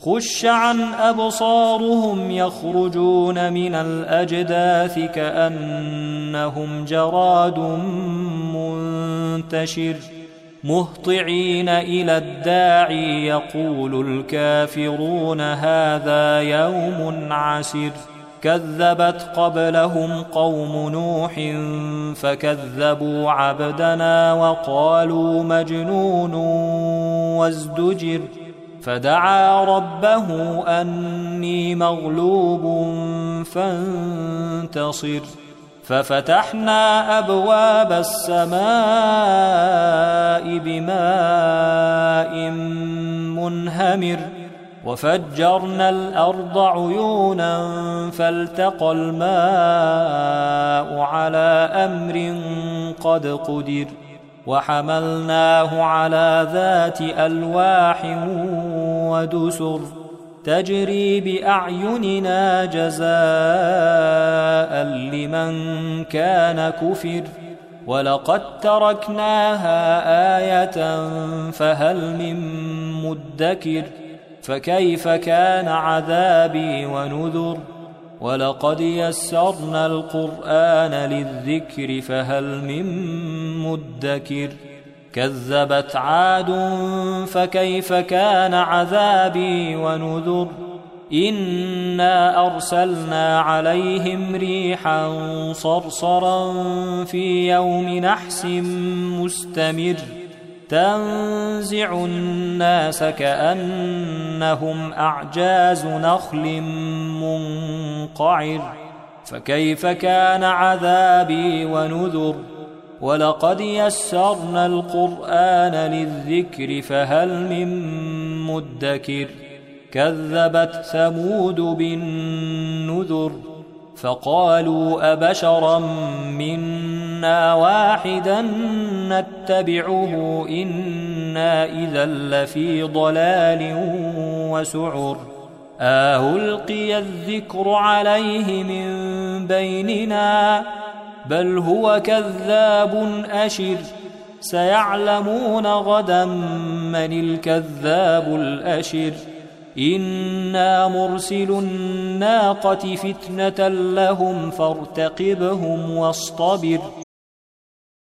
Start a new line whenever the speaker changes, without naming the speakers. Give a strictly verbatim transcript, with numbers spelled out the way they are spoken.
خش عن أبصارهم يخرجون من الأجداث كأنهم جراد منتشر مهطعين إلى الداعي يقول الكافرون هذا يوم عسر كذبت قبلهم قوم نوح فكذبوا عبدنا وقالوا مجنون وازدجر فدعا ربه أني مغلوب فانتصر ففتحنا أبواب السماء بماء منهمر وفجرنا الأرض عيونا فالتقى الماء على أمر قد قدر وحملناه على ذات ألواح ودسر تجري بأعيننا جزاء لمن كان كفر ولقد تركناها آية فهل من مدكر فكيف كان عذابي ونذر ولقد يسرنا القرآن للذكر فهل من مدكر كذبت عاد فكيف كان عذابي ونذر إنا أرسلنا عليهم ريحا صرصرا في يوم نحس مستمر تنزع الناس كأنهم أعجاز نخل منقعر فكيف كان عذابي ونذر ولقد يسرنا القرآن للذكر فهل من مدكر كذبت ثمود بالنذر فقالوا أبشرا منا واحدا نتبعه إنا إذا لفي ضلال وسعر ألقي الذكر عليه من بيننا بل هو كذاب أشر سيعلمون غدا من الكذاب الأشر إنا مرسل الناقة فتنة لهم فارتقبهم واصطبر